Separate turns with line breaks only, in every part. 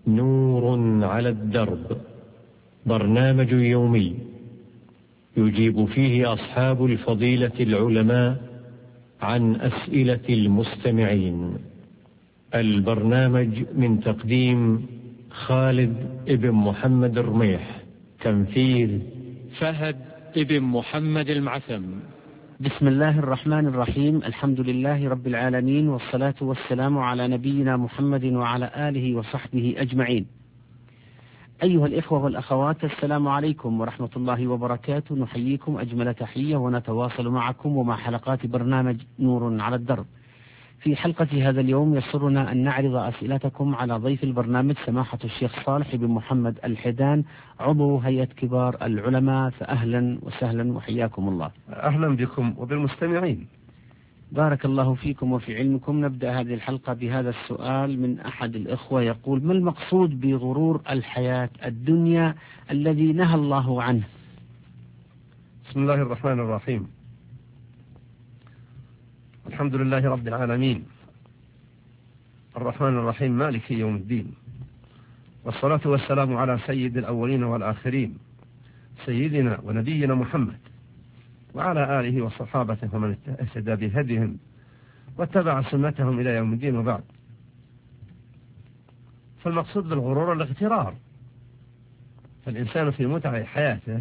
نور على الدرب، برنامج يومي يجيب فيه أصحاب الفضيلة العلماء عن أسئلة المستمعين. البرنامج من تقديم خالد ابن محمد الرميح، تنفيذ فهد ابن محمد المعثم.
بسم الله الرحمن الرحيم. الحمد لله رب العالمين، والصلاة والسلام على نبينا محمد وعلى آله وصحبه أجمعين. أيها الإخوة والأخوات، السلام عليكم ورحمة الله وبركاته. نحييكم أجمل تحية ونتواصل معكم ومع حلقات برنامج نور على الدرب. في حلقة هذا اليوم يسرنا أن نعرض أسئلتكم على ضيف البرنامج سماحة الشيخ صالح بن محمد الحيدان، عضو هيئة كبار العلماء. فأهلا وسهلا وحياكم الله.
أهلا بكم وبالمستمعين.
بارك الله فيكم وفي علمكم. نبدأ هذه الحلقة بهذا السؤال من أحد الإخوة يقول: ما المقصود بغرور الحياة الدنيا الذي نهى الله عنه؟
بسم الله الرحمن الرحيم. الحمد لله رب العالمين، الرحمن الرحيم، مالك يوم الدين، والصلاة والسلام على سيد الأولين والآخرين، سيدنا ونبينا محمد وعلى آله وصحابته ومن اهتدى بهديهم واتبع سنتهم إلى يوم الدين، وبعد. فالمقصود بالغرور الاغترار، فالإنسان في متع حياته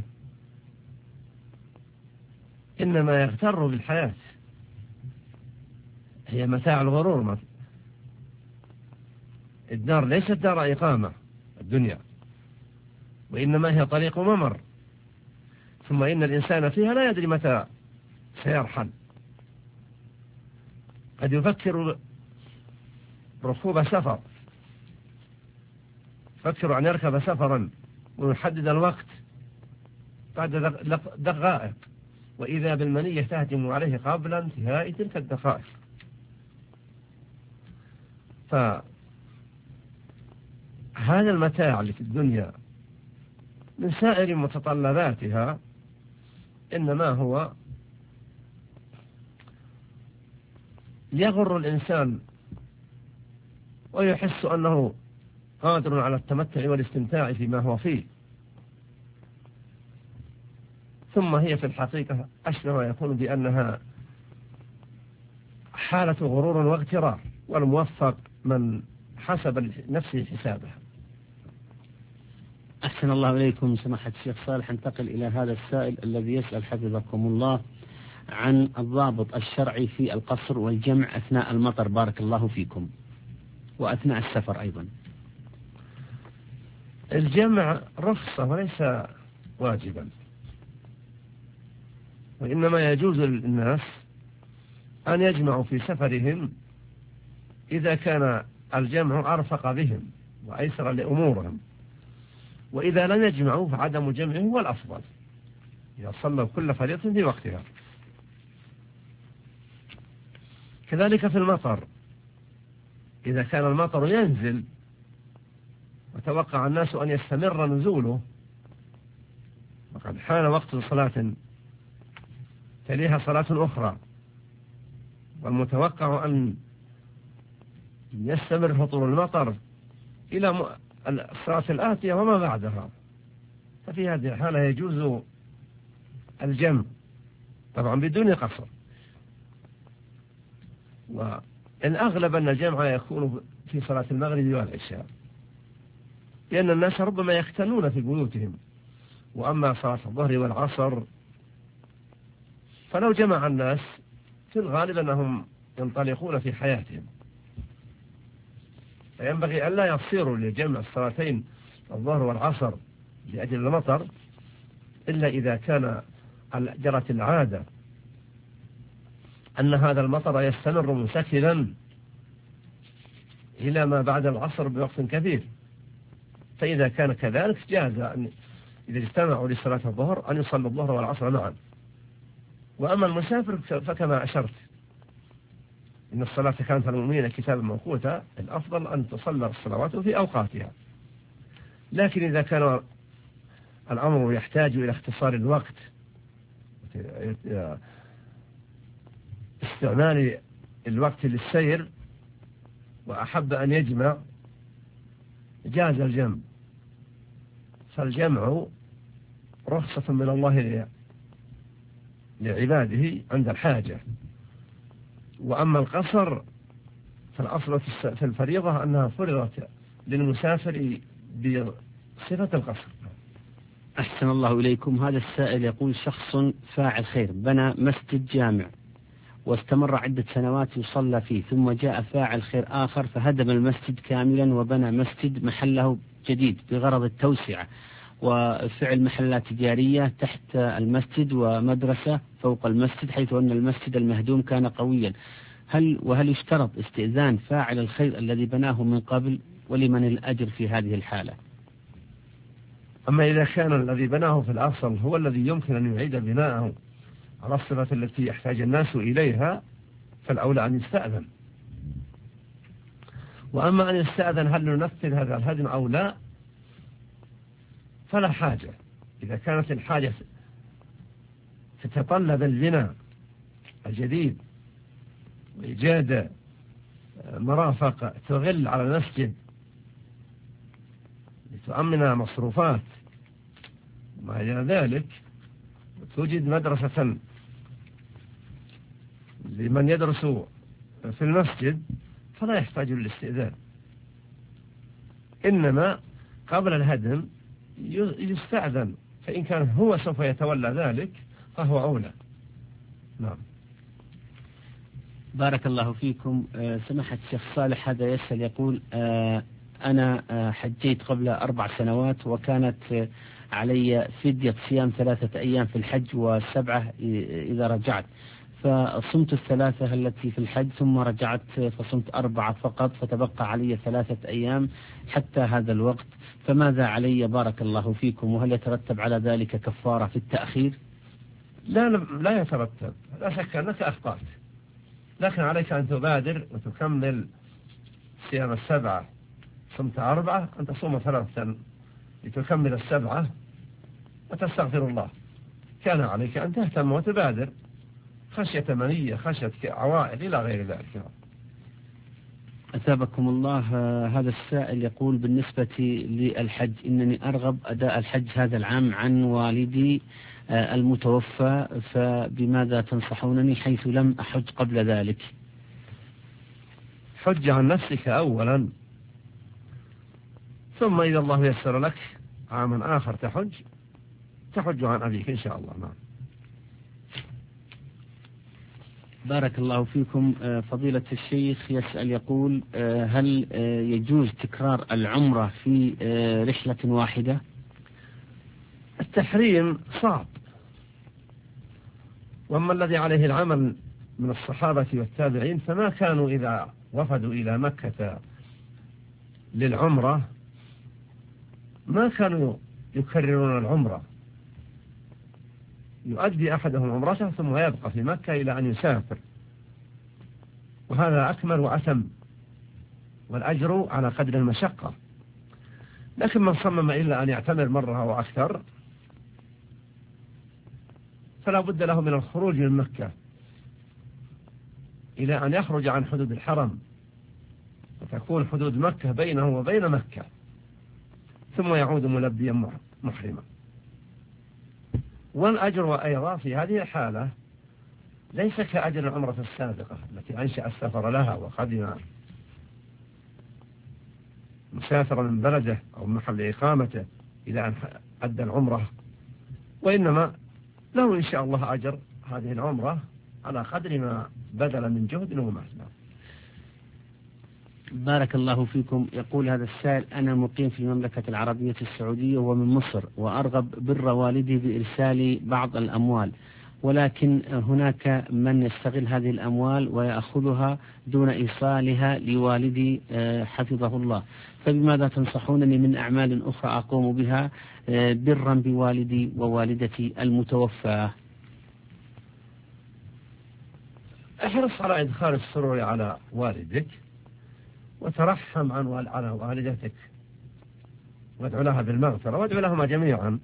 إنما يغتر بالحياة، هي متاع الغرور. الدار ليست دار إقامة الدنيا، وإنما هي طريق ممر، ثم إن الإنسان فيها لا يدري متى سيرحل. قد يفكر ركوب سفر، يفكر أن يركب سفرا ويحدد الوقت بعد دقائق، وإذا بالمنية تهجم عليه قبل انتهاء تلك الدقائق. فهذا المتاع اللي في الدنيا من سائر متطلباتها إنما هو يغر الإنسان ويحس أنه قادر على التمتع والاستمتاع فيما هو فيه، ثم هي في الحقيقة أشبه ما يكون بأنها حالة غرور واغترار، والموفق من حسب نفسه حسابه.
أحسن الله إليكم سماحة الشيخ صالح. انتقل إلى هذا السائل الذي يسأل حفظكم الله عن الضابط الشرعي في القصر والجمع أثناء المطر، بارك الله فيكم، وأثناء السفر أيضا.
الجمع رخصة وليس واجبا، وإنما يجوز للناس أن يجمعوا في سفرهم إذا كان الجمع أرفق بهم وأيسر لأمورهم، وإذا لم يجمعوا فعدم جمعه هو الأفضل إذا صلوا كل فريضة في وقتها. كذلك في المطر، إذا كان المطر ينزل وتوقع الناس أن يستمر نزوله وقد حان وقت صلاة تليها صلاة أخرى، والمتوقع أن يستمر هطول المطر إلى الصلاة الآتية وما بعدها، ففي هذه الحالة يجوز الجمع طبعا بدون قصر. والأغلب أن الجمع يكون في صلاة المغرب والعشاء، لأن الناس ربما يختنون في بيوتهم، وأما صلاة الظهر والعصر فلو جمع الناس في الغالب أنهم ينطلقون في حياتهم، فينبغي أن لا يصيروا لجمع الصلاتين الظهر والعصر لأجل المطر إلا إذا كان جرت العادة أن هذا المطر يستمر منسكبا إلى ما بعد العصر بوقت كثير، فإذا كان كذلك جاز أن إذا اجتمعوا لصلاة الظهر أن يصلوا الظهر والعصر معا. وأما المسافر فكما أشرت إن الصلاة كانت على المؤمنين كتابا موقوتا، الأفضل أن تصلى الصلوات في أوقاتها. لكن إذا كان الأمر يحتاج إلى اختصار الوقت، استعمال الوقت للسير، وأحب أن يجمع جاز الجمع، فالجمع رخصة من الله لعباده عند الحاجة. وأما القصر فالأصل في الفريضة أنها فرضت للمسافر بصفة القصر.
أحسن الله إليكم. هذا السائل يقول شخص فاعل خير بنى مسجد جامع واستمر عدة سنوات يصلى فيه، ثم جاء فاعل خير آخر فهدم المسجد كاملا وبنى مسجد محله جديد بغرض التوسعة وفعل محلات تجارية تحت المسجد ومدرسة فوق المسجد، حيث أن المسجد المهدوم كان قويا. وهل يشترط استئذان فاعل الخير الذي بناه من قبل، ولمن الأجر في هذه الحالة؟
أما إذا كان الذي بناه في الأصل هو الذي يمكن أن يعيد بناءه على الصفة التي يحتاج الناس إليها فالأولى أن يستأذن. وأما أن يستأذن هل ننفذ هذا الهدم أو لا فلا حاجة. إذا كانت الحاجة تتطلب البناء الجديد وإيجاد مرافق تغل على المسجد لتؤمن مصروفات ما إلى ذلك، توجد مدرسة لمن يدرس في المسجد فلا يحتاج للاستئذان، إنما قبل الهدم يستأذن، فإن كان هو سوف يتولى ذلك فهو أولى. نعم.
بارك الله فيكم. سماحة الشيخ صالح هذا يسأل يقول أنا حجيت قبل 4 سنوات وكانت علي فدية صيام 3 أيام في الحج و7 إذا رجعت، فصمت 3 التي في الحج ثم رجعت فصمت 4 فقط، فتبقى علي 3 أيام حتى هذا الوقت، فماذا علي بارك الله فيكم؟ وهل يترتب على ذلك كفارة في التأخير؟
لا يترتب، لا شك أنك أخطأت، لكن عليك أن تبادر وتكمل صيام 7، صمت 4 أن تصوم 3 لتكمل 7 وتستغفر الله. كان عليك أن تهتم وتبادر خشية منية، خشية عوائد إلى غير ذلك.
أثابكم الله. هذا السائل يقول بالنسبة للحج إنني أرغب أداء الحج هذا العام عن والدي المتوفى، فبماذا تنصحونني حيث لم أحج قبل ذلك؟
حج عن نفسك أولا، ثم إذا الله يسر لك عاما آخر تحج عن أبيك إن شاء الله. نعم.
بارك الله فيكم. فضيلة الشيخ يسأل يقول هل يجوز تكرار العمرة في رحلة واحدة؟
التحريم صعب، وأما الذي عليه العمل من الصحابة والتابعين فما كانوا إذا وفدوا إلى مكة للعمرة ما كانوا يكررون العمرة، يؤدي أحدهم عمرته ثم يبقى في مكة إلى أن يسافر، وهذا أكمل وأتم والأجر على قدر المشقة. لكن من صمم إلا أن يعتمر مرة أو أكثر فلا بد له من الخروج من مكة إلى أن يخرج عن حدود الحرم، وتكون حدود مكة بينه وبين مكة، ثم يعود ملبيا محرما. والأجر أيضا في هذه الحالة ليس كأجر العمرة السابقة التي أنشأ السفر لها وقدم مسافرا من بلده أو محل إقامته إلى أن أدى العمرة، وإنما له إن شاء الله أجر هذه العمرة على قدر ما بذل من جهد ومال.
بارك الله فيكم. يقول هذا السائل أنا مقيم في المملكة العربية السعودية ومن مصر، وأرغب بر والدي بإرسال بعض الأموال، ولكن هناك من يستغل هذه الأموال ويأخذها دون إيصالها لوالدي حفظه الله، فبماذا تنصحونني من أعمال أخرى أقوم بها برا بوالدي ووالدتي المتوفى؟
احرص على إدخال السرور على والدك، وترحم على والدتك، وادعو لها بالمغفرة، وادعو لهما جميعا.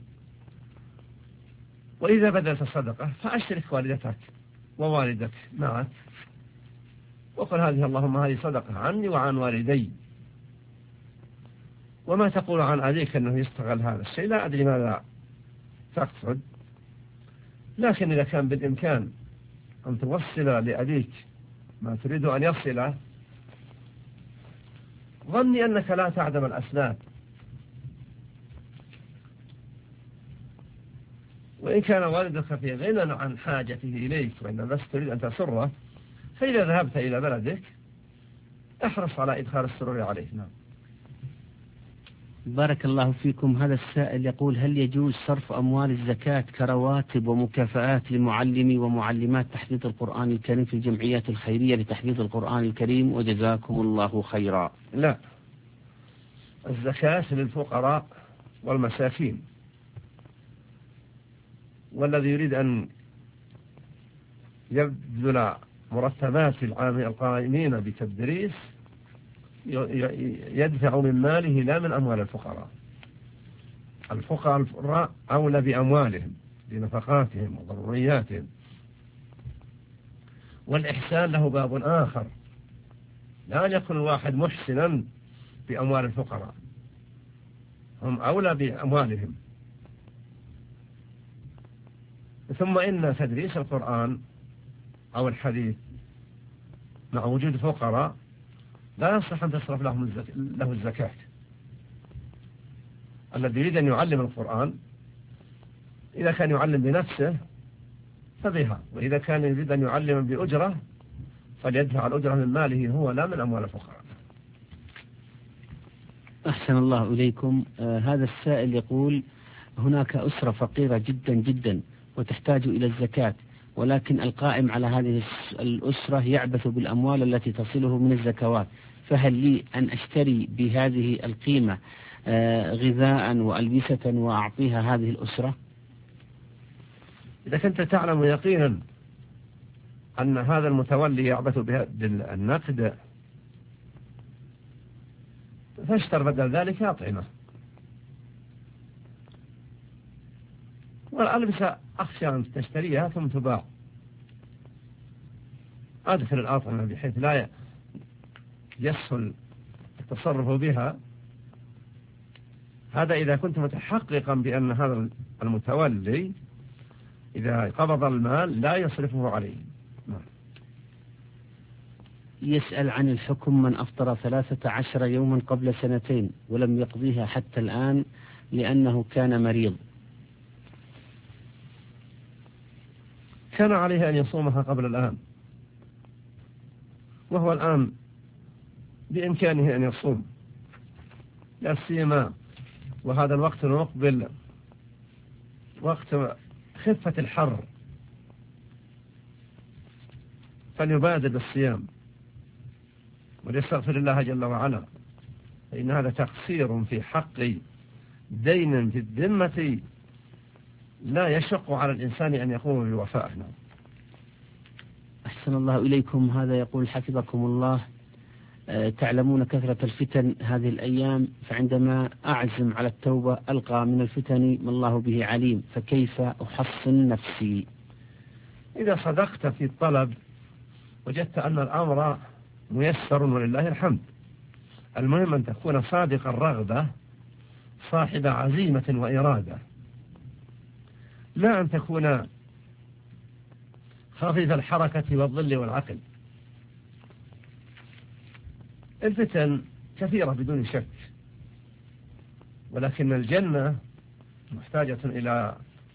وإذا بذلت الصدقة فأشرك والدتك ووالدك معك، وقل هذه اللهم هذه صدقة عني وعن والدي، وما تقول عن أبيك أنه يستغل هذا الشيء لا أدري ماذا تقصد، لكن إذا كان بالإمكان أن توصل لأبيك ما تريد أن يصله، ظني أنك لا تعدم الأسباب، وإن كان والدك في غنى عن حاجته إليك وإنما بس تريد أن تسره، فإذا ذهبت إلى بلدك احرص على إدخال السرور عليه. نعم.
بارك الله فيكم. هذا السائل يقول: هل يجوز صرف أموال الزكاة كرواتب ومكافآت لمعلمي ومعلمات تحفيظ القرآن الكريم في الجمعيات الخيرية لتحفيظ القرآن الكريم، وجزاكم الله خيرا؟
لا، الزكاة للفقراء والمساكين، والذي يريد أن يبذل مرتبات القائمين بالتدريس يدفع من ماله لا من أموال الفقراء. الفقراء أولى بأموالهم لنفقاتهم وضرورياتهم، والإحسان له باب آخر، لا يكون الواحد محسنا بأموال الفقراء، هم أولى بأموالهم. ثم إن تدريس القرآن أو الحديث مع وجود فقراء لا يصح أن تصرف له الزكاة. الذي يريد أن يعلم القرآن إذا كان يعلم بنفسه فبها، وإذا كان يريد أن يعلم بأجرة فليدفع الأجرة من ماله هو لا من أموال الفقراء.
أحسن الله إليكم. هذا السائل يقول: هناك أسرة فقيرة جدا جدا وتحتاج إلى الزكاة، ولكن القائم على هذه الأسرة يعبث بالأموال التي تصله من الزكوات، فهل لي أن أشتري بهذه القيمة غذاء وألبسة وأعطيها هذه الأسرة؟
إذا كنت تعلم يقينا أن هذا المتولي يعبث بالنقد فاشتر بدل ذلك أطعمة، والألبسة أخشى أن تشتريها ثم تباع. أدخل الأطعمة بحيث لا يسهل التصرف بها، هذا إذا كنت متحققا بأن هذا المتولي إذا قبض المال لا يصرفه عليه.
يسأل عن الحكم من أفطر 13 يوما قبل 2 ولم يقضيها حتى الآن لأنه كان مريض.
كان عليه أن يصومها قبل الآن، وهو الآن بإمكانه أن يصوم، لا سيما وهذا الوقت المقبل وقت خفة الحر، فليبادر بالصيام وليستغفر الله جل وعلا، فإن هذا تقصير في حق دين في الذمة لا يشق على الإنسان أن يقوم بوفائه.
أحسن الله إليكم. هذا يقول: حفظكم الله، تعلمون كثرة الفتن هذه الأيام، فعندما أعزم على التوبة ألقى من الفتن ما الله به عليم، فكيف أحصن نفسي؟
إذا صدقت في الطلب وجدت أن الأمر ميسر ولله الحمد. المهم أن تكون صادق الرغبة صاحب عزيمة وإرادة، لا أن تكون خفيف الحركة والظل والعقل. الفتن كثيرة بدون شك، ولكن الجنة محتاجة إلى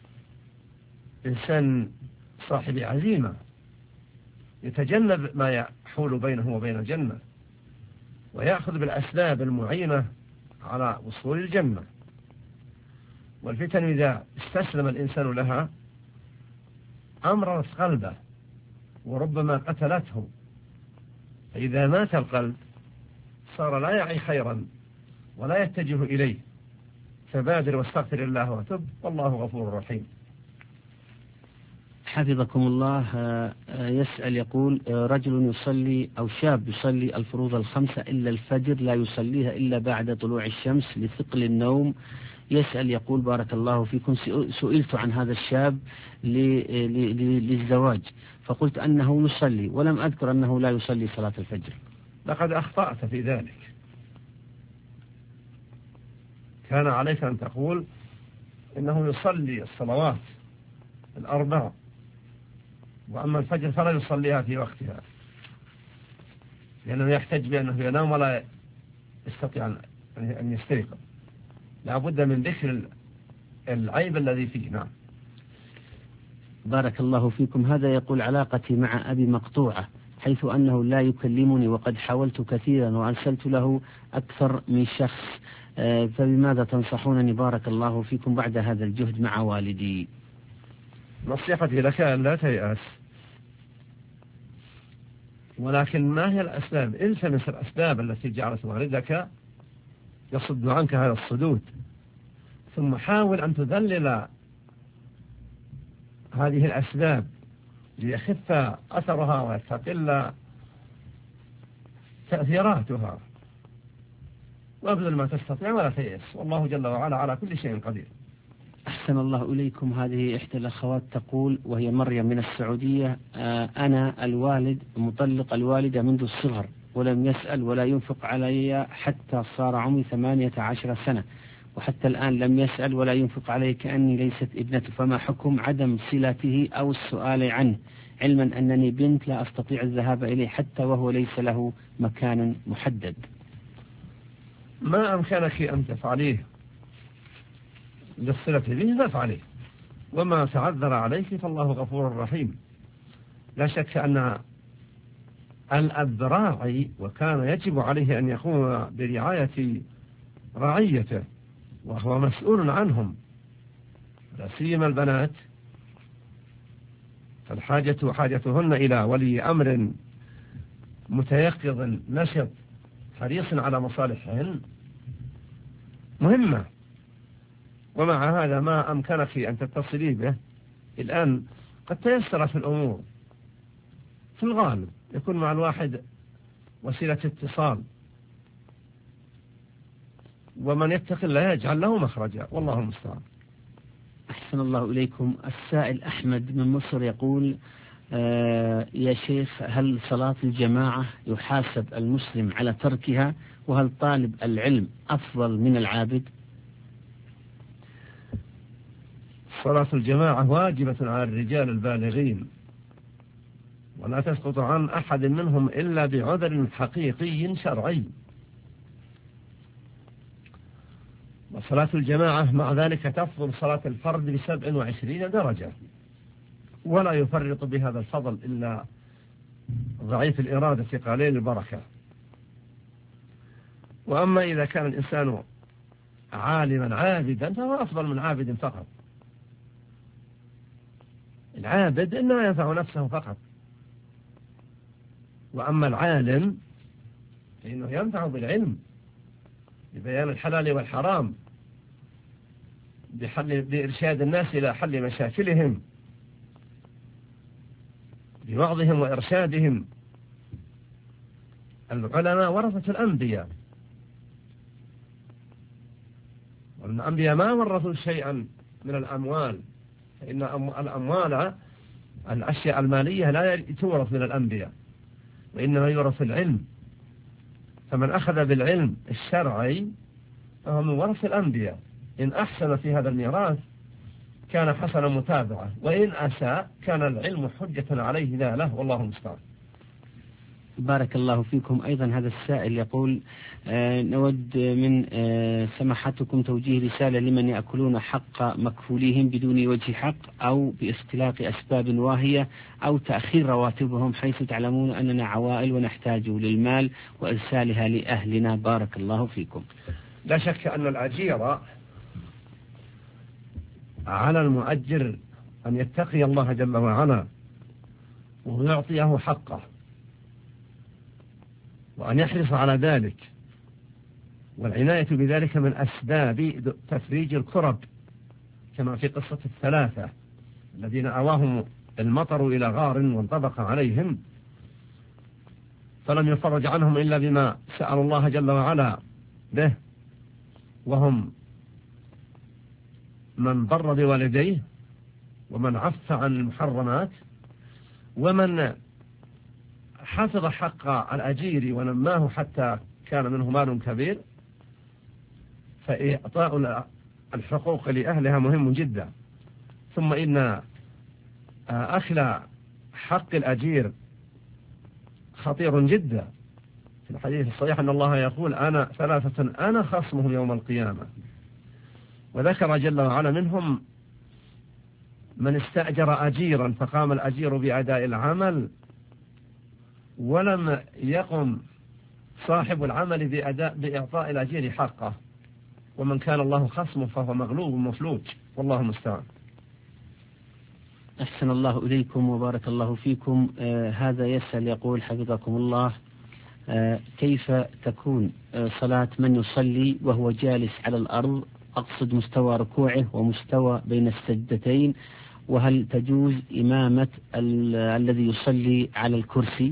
إنسان صاحب عزيمة يتجنب ما يحول بينه وبين الجنة، ويأخذ بالأسباب المعينة على وصول الجنة. والفتن إذا استسلم الإنسان لها أمررت قلبه وربما قتلته، فإذا مات القلب صار لا يعي خيرا ولا يتجه إليه، فبادر واستغفر الله وتب، والله غفور رحيم.
حفظكم الله. يسأل يقول: رجل يصلي أو شاب يصلي الفروض الخمسة إلا الفجر، لا يصليها إلا بعد طلوع الشمس لثقل النوم. يسأل يقول: بارك الله فيكم، سئلت عن هذا الشاب للزواج، فقلت أنه يصلي ولم أذكر أنه لا يصلي صلاة الفجر.
لقد أخطأت في ذلك، كان عليك أن تقول إنه يصلي الصلوات الأربع، وأما الفجر فلا يصليها في وقتها، لأنه يحتج بأنه ينام ولا يستطيع أن يستيقظ. لا بد من ذكر العيب الذي فيه. نعم.
بارك الله فيكم. هذا يقول: علاقتي مع أبي مقطوعة، حيث أنه لا يكلمني وقد حاولت كثيرا وأرسلت له أكثر من شخص، فبماذا تنصحونني بارك الله فيكم بعد هذا الجهد مع والدي؟
نصيحتي لك أن لا تيأس، ولكن ما هي الأسباب؟ التمس الأسباب التي جعلت والدك يصد عنك هذا الصدود، ثم حاول أن تذلل هذه الأسباب ليخف أثرها ويستقل تأثيراتها، وابذل ما تستطيع ولا تيأس، والله جل وعلا على كل شيء قدير.
أحسن الله إليكم. هذه إحدى الأخوات تقول، وهي مريم من السعودية: أنا الوالد مطلق الوالدة منذ الصغر، ولم يسأل ولا ينفق علي حتى صار عمري 18 سنة، وحتى الآن لم يسأل ولا ينفق علي كأني ليست ابنته، فما حكم عدم صلته أو السؤال عنه، علما أنني بنت لا أستطيع الذهاب إليه حتى وهو ليس له مكان محدد؟
ما أمكنك أن تفعليه للصلة به فافعليه، وما تعذر عليك فالله غفور رحيم. لا شك أن الأب راعي، وكان يجب عليه أن يقوم برعاية رعيته، وهو مسؤول عنهم، لا سيما البنات، حاجتهن إلى ولي أمر متيقظ نشط حريص على مصالحهن مهمة. ومع هذا ما أمكنك أن تتصلي به الآن قد تيسرت الأمور، في الغالب يكون مع الواحد وسيلة اتصال، ومن يتق الله يجعل له مخرجا، والله المستعان.
أحسن الله إليكم. السائل أحمد من مصر يقول: يا شيخ، هل صلاة الجماعة يحاسب المسلم على تركها؟ وهل طالب العلم أفضل من العابد؟
صلاة الجماعة واجبة على الرجال البالغين، ولا تسقط عن أحد منهم إلا بعذر حقيقي شرعي. وصلاة الجماعة مع ذلك تفضل صلاة الفرد ب27 درجة، ولا يفرط بهذا الفضل إلا ضعيف الإرادة قليل البركة. وأما إذا كان الإنسان عالما عابدا فهو أفضل من عابد فقط. العابد إنما ينفع نفسه فقط، وأما العالم فإنه ينفع بالعلم، ببيان الحلال والحرام، بإرشاد الناس إلى حل مشاكلهم، بوعظهم وإرشادهم. العلماء ورثة الأنبياء، والأنبياء ما ورثوا شيئا من الأموال، فإن الأموال الأشياء المالية لا تورث من الأنبياء، وإنما يورث العلم. فمن أخذ بالعلم الشرعي فهو من ورث الأنبياء، إن أحسن في هذا الميراث كان حسن متابعة، وإن أساء كان العلم حجة عليه لا له، والله المستعان.
بارك الله فيكم. أيضا هذا السائل يقول: نود من سماحتكم توجيه رسالة لمن يأكلون حق مكفوليهم بدون وجه حق، أو باختلاق أسباب واهية، أو تأخير رواتبهم، حيث تعلمون أننا عوائل ونحتاج للمال وإرسالها لأهلنا. بارك الله فيكم.
لا شك أن الأجير على المؤجر أن يتقي الله جل وعلا ويعطيه حقه، وأن يحرص على ذلك، والعناية بذلك من أسباب تفريج الكرب، كما في قصة الثلاثة الذين أواهم المطر إلى غار وانطبق عليهم، فلم يفرج عنهم إلا بما سأل الله جل وعلا به، وهم من بر بوالديه، ومن عف عن المحرمات، ومن حفظ حق الأجير ونماه حتى كان منه مال كبير. فإعطاء الحقوق لأهلها مهم جدا. ثم إن أكل حق الأجير خطير جدا. في الحديث الصحيح أن الله يقول أنا ثلاثة أنا خصمهم يوم القيامة، وذكر جل وعلا منهم من استأجر أجيرا فقام الأجير بأداء العمل ولم يقم صاحب العمل بإعطاء الأجير حقه، ومن كان الله خصمه فهو مغلوب مفلوج، والله المستعان.
أحسن الله إليكم وبارك الله فيكم. هذا يسأل يقول حفظكم الله، كيف تكون صلاة من يصلي وهو جالس على الأرض، أقصد مستوى ركوعه ومستوى بين السجدتين، وهل تجوز إمامة الذي يصلي على الكرسي؟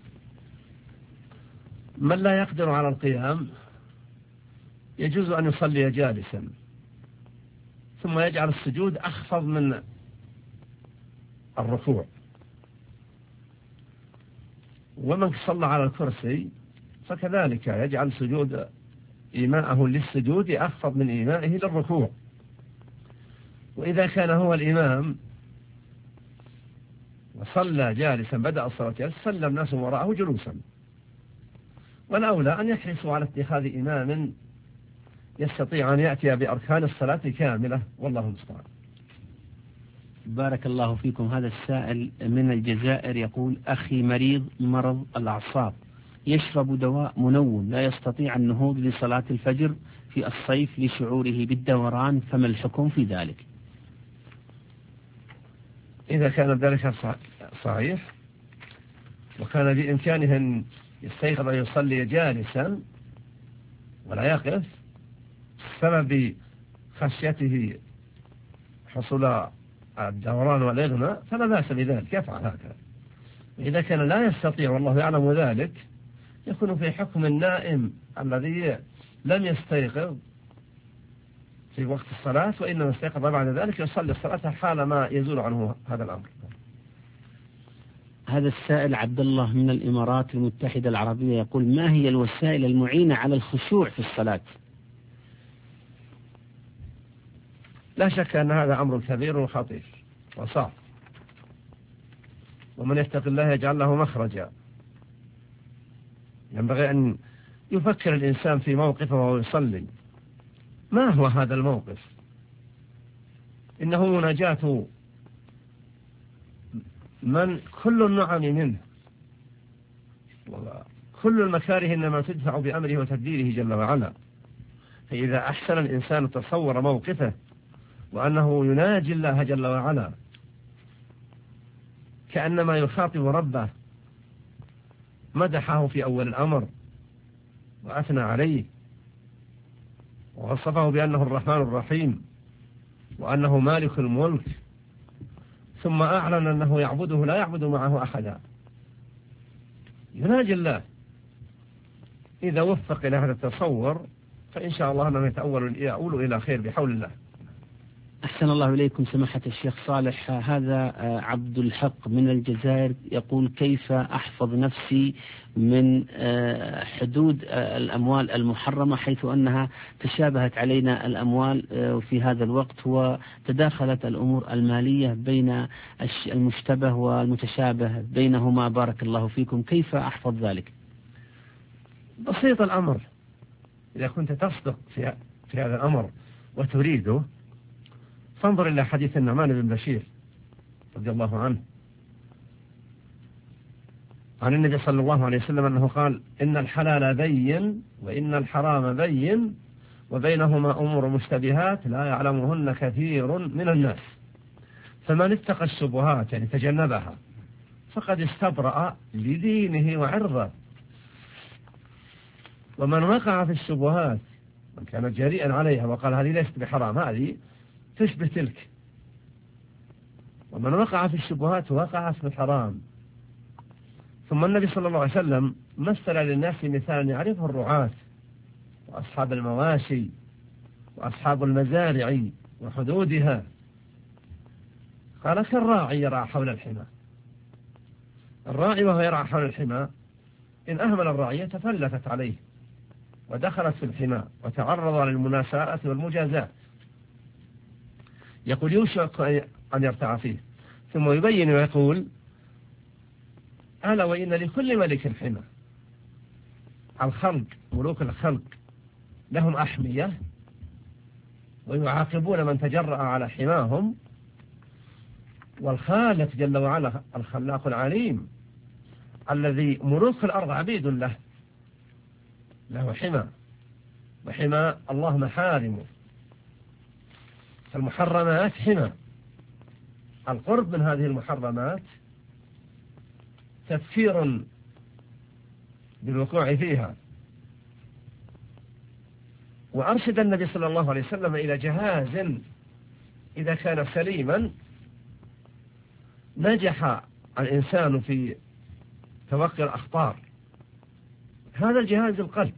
من لا يقدر على القيام يجوز أن يصلي جالسا، ثم يجعل السجود أخفض من الركوع. ومن صلى على الكرسي فكذلك يجعل سجود إيماءه للسجود أخفض من إيمائه للركوع. وإذا كان هو الإمام وصلى جالسا بدأ الصلاة جالسا صلى الناس وراءه جلوسا، والأولى أن يحرصوا على اتخاذ إمام يستطيع أن يأتي بأركان الصلاة كاملة، والله المستعان.
بارك الله فيكم. هذا السائل من الجزائر يقول أخي مريض مرض الأعصاب، يشرب دواء منوم، لا يستطيع النهوض لصلاة الفجر في الصيف لشعوره بالدوران، فما الحكم في ذلك؟
إذا كان ذلك صحيح وكان بإمكانه أن يستيقظ ويصلي جالسا ولا يقف بسبب خشيته حصول الدوران والإغماء فلا بأس بذلك، يفعل هكذا. إذا كان لا يستطيع والله يعلم ذلك يكون في حكم النائم الذي لم يستيقظ في وقت الصلاة وإنما استيقظ بعد ذلك يصلي الصلاة حال ما يزول عنه هذا الأمر.
هذا السائل عبد الله من الإمارات المتحدة العربية يقول ما هي الوسائل المعينة على الخشوع في الصلاة؟
لا شك أن هذا أمر كبير وخطير وصعب، ومن يتق الله يجعل له مخرجا. ينبغي أن يفكر الإنسان في موقفه وهو يصلي، ما هو هذا الموقف؟ إنه مناجاة من كل النعم منه، وكل المكاره إنما تدفع بأمره وتدبيره جل وعلا. فإذا أحسن الإنسان تصور موقفه وأنه يناجي الله جل وعلا كأنما يخاطب ربه، مدحه في أول الأمر وأثنى عليه ووصفه بأنه الرحمن الرحيم وأنه مالك الملك، ثم أعلن أنه يعبده لا يعبد معه أحدا، يناجي الله. إذا وفق إلى هذا التصور فإن شاء الله أنه يؤول إلى خير بحول الله.
أحسن الله إليكم سماحة الشيخ صالح. هذا عبد الحق من الجزائر يقول كيف أحفظ نفسي من حدود الأموال المحرمة، حيث أنها تشابهت علينا الأموال في هذا الوقت وتداخلت الأمور المالية بين المشتبه والمتشابه بينهما، بارك الله فيكم، كيف أحفظ ذلك؟
بسيط الأمر، إذا كنت تصدق في هذا الأمر وتريده فانظر إلى حديث النعمان بن بشير رضي الله عنه عن النبي صلى الله عليه وسلم أنه قال إن الحلال بين وإن الحرام بين وبينهما أمور مشتبهات لا يعلمهن كثير من الناس، فمن اتقى الشبهات يعني تجنبها فقد استبرأ لدينه وعرضه، ومن وقع في الشبهات من كان جريئا عليها وقال هذه ليست بحرام هذه تشبه تلك، ومن وقع في الشبهات وقع في الحرام. ثم النبي صلى الله عليه وسلم مثل للناس مثالا يعرفه الرعاة وأصحاب المواشي وأصحاب المزارع وحدودها، قال كالراعي يرعى حول الحمى. الراعي وهو يرعى حول الحمى إن أهمل الراعية تفلتت عليه ودخلت في الحمى وتعرض للمناساة والمجازات، يقول يوشك أن يرتع فيه، ثم يبين ويقول ألا وإن لكل ملك حمى. الخلق، ملوك الخلق لهم أحمية ويعاقبون من تجرأ على حماهم، والخالق جل وعلا الخلاق العليم الذي ملوك الأرض عبيد له حمى، وحمى الله محارمه، المحرمات حمى. القرب من هذه المحرمات تذكير بالوقوع فيها. وأرشد النبي صلى الله عليه وسلم إلى جهاز إذا كان سليما نجح الإنسان في توقي الأخطار. هذا الجهاز القلب.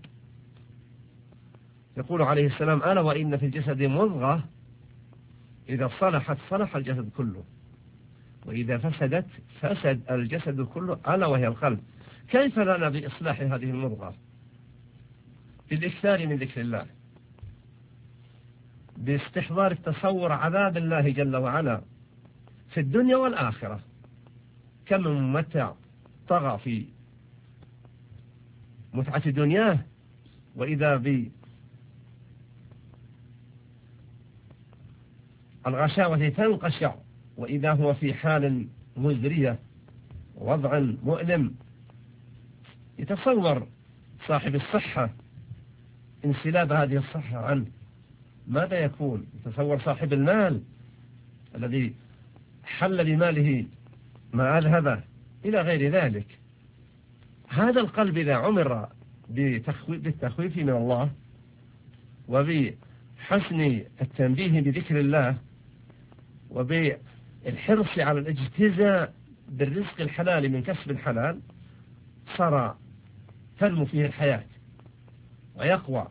يقول عليه السلام ألا وإن في الجسد مضغة إذا صلحت صلح الجسد كله، وإذا فسدت فسد الجسد كله، ألا وهي القلب. كيف لنا بإصلاح هذه المضغة؟ بالإكثار من ذكر الله، باستحضار التصور عذاب الله جل وعلا في الدنيا والآخرة. كم من ممتع طغى في متعة دنياه وإذا بالغشاوة تنقشع، وإذا هو في حال مزرية ووضع مؤلم. يتصور صاحب الصحة انسلاب هذه الصحة عنه ماذا يكون؟ يتصور صاحب المال الذي حل بماله ما أذهبه إلى غير ذلك. هذا القلب إذا عمر بالتخويف من الله وبحسن التنبيه بذكر الله وبالحرص على الاجتزاء بالرزق الحلال من كسب الحلال، صار تنمو فيه الحياة ويقوى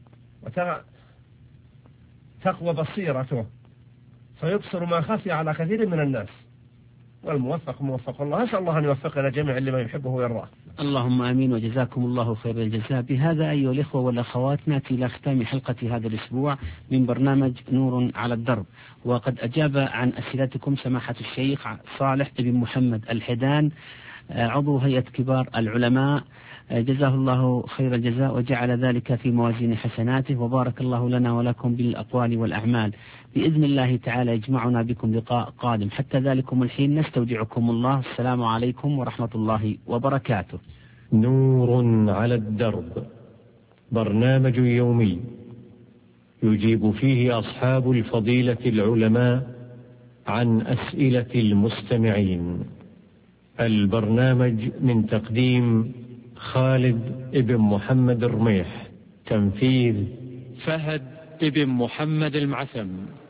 تقوى بصيرته، فيبصر ما خفي على كثير من الناس. والموفق موفق الله. أسأل الله أن يوفقنا جميعا لما يحبه ويرضاه.
اللهم آمين، وجزاكم الله خير الجزاء. بهذا أيها الإخوة والأخوات نأتي إلى ختام حلقة هذا الأسبوع من برنامج نور على الدرب، وقد أجاب عن أسئلتكم سماحة الشيخ صالح بن محمد الحدان عضو هيئة كبار العلماء، جزاه الله خير الجزاء وجعل ذلك في موازين حسناته، وبارك الله لنا ولكم بالأقوال والأعمال. بإذن الله تعالى يجمعنا بكم لقاء قادم. حتى ذلكم الحين نستودعكم الله. السلام عليكم ورحمة الله وبركاته.
نور على الدرب، برنامج يومي يجيب فيه أصحاب الفضيلة العلماء عن أسئلة المستمعين. البرنامج من تقديم خالد ابن محمد الرميح، تنفيذ فهد ابن محمد المعثم.